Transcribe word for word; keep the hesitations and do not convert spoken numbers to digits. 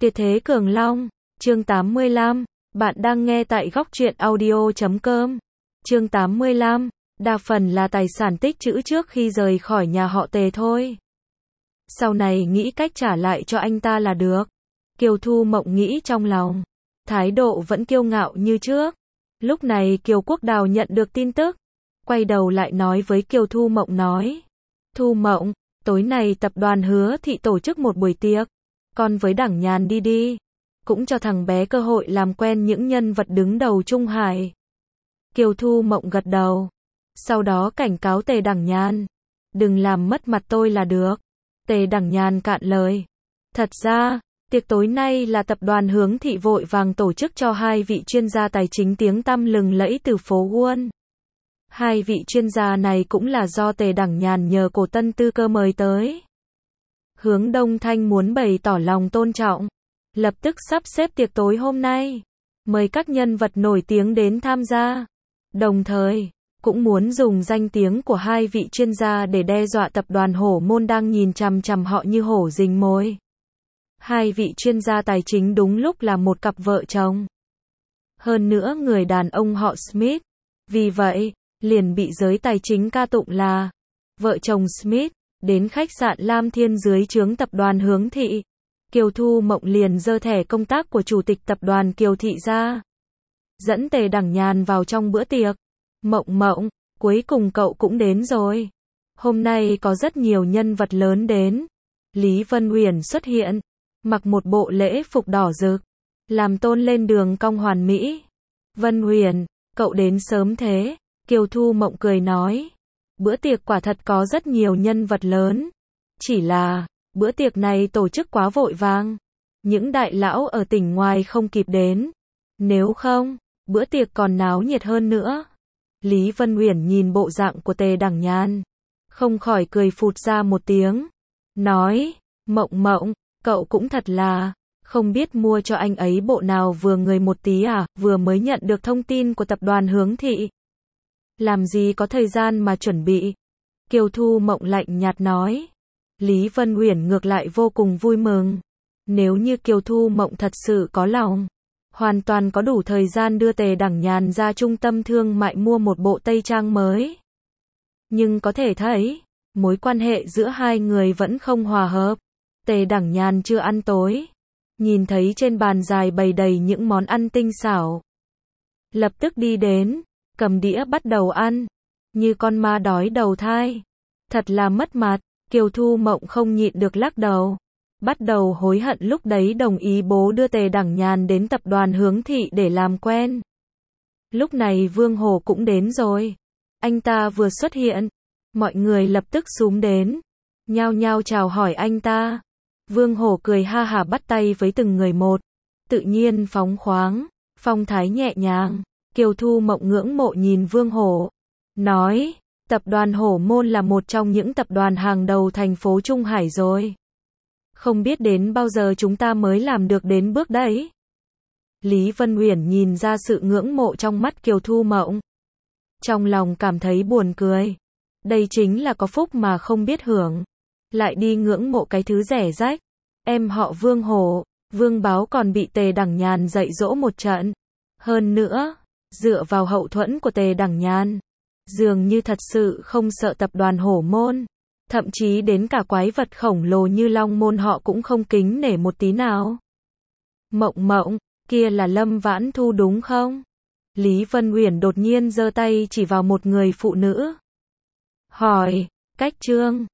Tuyệt thế Cường Long, chương tám mươi lăm, bạn đang nghe tại góc truyện audio chấm com. Chương tám mươi lăm, đa phần là tài sản tích trữ trước khi rời khỏi nhà họ Tề thôi. Sau này nghĩ cách trả lại cho anh ta là được. Kiều Thu Mộng nghĩ trong lòng, thái độ vẫn kiêu ngạo như trước. Lúc này Kiều Quốc Đào nhận được tin tức, quay đầu lại nói với Kiều Thu Mộng nói: Thu Mộng, tối nay tập đoàn Hứa Thị tổ chức một buổi tiệc, con với Đảng Nhàn đi đi, cũng cho thằng bé cơ hội làm quen những nhân vật đứng đầu Trung Hải. Kiều Thu Mộng gật đầu, sau đó cảnh cáo Tề Đảng Nhàn: đừng làm mất mặt tôi là được. Tề Đảng Nhàn cạn lời: thật ra, tiệc tối nay là tập đoàn Hướng Thị vội vàng tổ chức cho hai vị chuyên gia tài chính tiếng tăm lừng lẫy từ phố Wall. Hai vị chuyên gia này cũng là do Tề Đảng Nhàn nhờ cổ Tân Tư Cơ mời tới. Hướng Đông Thanh muốn bày tỏ lòng tôn trọng, lập tức sắp xếp tiệc tối hôm nay, mời các nhân vật nổi tiếng đến tham gia. Đồng thời, cũng muốn dùng danh tiếng của hai vị chuyên gia để đe dọa tập đoàn Hổ Môn đang nhìn chằm chằm họ như hổ rình mồi. Hai vị chuyên gia tài chính đúng lúc là một cặp vợ chồng. Hơn nữa người đàn ông họ Smith, vì vậy, liền bị giới tài chính ca tụng là vợ chồng Smith. Đến khách sạn Lam Thiên dưới trướng tập đoàn Hướng Thị, Kiều Thu Mộng liền giơ thẻ công tác của chủ tịch tập đoàn Kiều Thị ra, dẫn Tề Đảng Nhàn vào trong bữa tiệc. Mộng Mộng, cuối cùng cậu cũng đến rồi. Hôm nay có rất nhiều nhân vật lớn đến. Lý Vân Uyển xuất hiện, mặc một bộ lễ phục đỏ rực, làm tôn lên đường cong hoàn mỹ. Vân Uyển, cậu đến sớm thế? Kiều Thu Mộng cười nói. Bữa tiệc quả thật có rất nhiều nhân vật lớn. Chỉ là, bữa tiệc này tổ chức quá vội vàng. Những đại lão ở tỉnh ngoài không kịp đến. Nếu không, bữa tiệc còn náo nhiệt hơn nữa. Lý Vân Uyển nhìn bộ dạng của Tề Đảng Nhàn, không khỏi cười phụt ra một tiếng. Nói, Mộng Mộng, cậu cũng thật là, không biết mua cho anh ấy bộ nào vừa người một tí à, vừa mới nhận được thông tin của tập đoàn Hướng Thị. Làm gì có thời gian mà chuẩn bị. Kiều Thu Mộng lạnh nhạt nói. Lý Vân Uyển ngược lại vô cùng vui mừng. Nếu như Kiều Thu Mộng thật sự có lòng, hoàn toàn có đủ thời gian đưa Tề Đảng Nhàn ra trung tâm thương mại mua một bộ tây trang mới. Nhưng có thể thấy, mối quan hệ giữa hai người vẫn không hòa hợp. Tề Đảng Nhàn chưa ăn tối, nhìn thấy trên bàn dài bày đầy những món ăn tinh xảo, lập tức đi đến, cầm đĩa bắt đầu ăn, như con ma đói đầu thai. Thật là mất mặt. Kiều Thu Mộng không nhịn được lắc đầu, bắt đầu hối hận lúc đấy đồng ý bố đưa Tề Đảng Nhàn đến tập đoàn Hướng Thị để làm quen. Lúc này Vương Hổ cũng đến rồi. Anh ta vừa xuất hiện, mọi người lập tức xúm đến, nhao nhao chào hỏi anh ta. Vương Hổ cười ha hả bắt tay với từng người một, tự nhiên phóng khoáng, phong thái nhẹ nhàng. Kiều Thu Mộng ngưỡng mộ nhìn Vương Hổ, nói, tập đoàn Hổ Môn là một trong những tập đoàn hàng đầu thành phố Trung Hải rồi. Không biết đến bao giờ chúng ta mới làm được đến bước đấy. Lý Vân Uyển nhìn ra sự ngưỡng mộ trong mắt Kiều Thu Mộng, trong lòng cảm thấy buồn cười. Đây chính là có phúc mà không biết hưởng, lại đi ngưỡng mộ cái thứ rẻ rách. Em họ Vương Hổ, Vương Báo còn bị Tề Đảng Nhàn dạy dỗ một trận. Hơn nữa, dựa vào hậu thuẫn của Tề Đảng Nhàn, dường như thật sự không sợ tập đoàn Hổ Môn. Thậm chí đến cả quái vật khổng lồ như Long Môn họ cũng không kính nể một tí nào. Mộng Mộng, kia là Lâm Vãn Thu đúng không? Lý Vân Uyển đột nhiên giơ tay chỉ vào một người phụ nữ, hỏi, Cách Trương.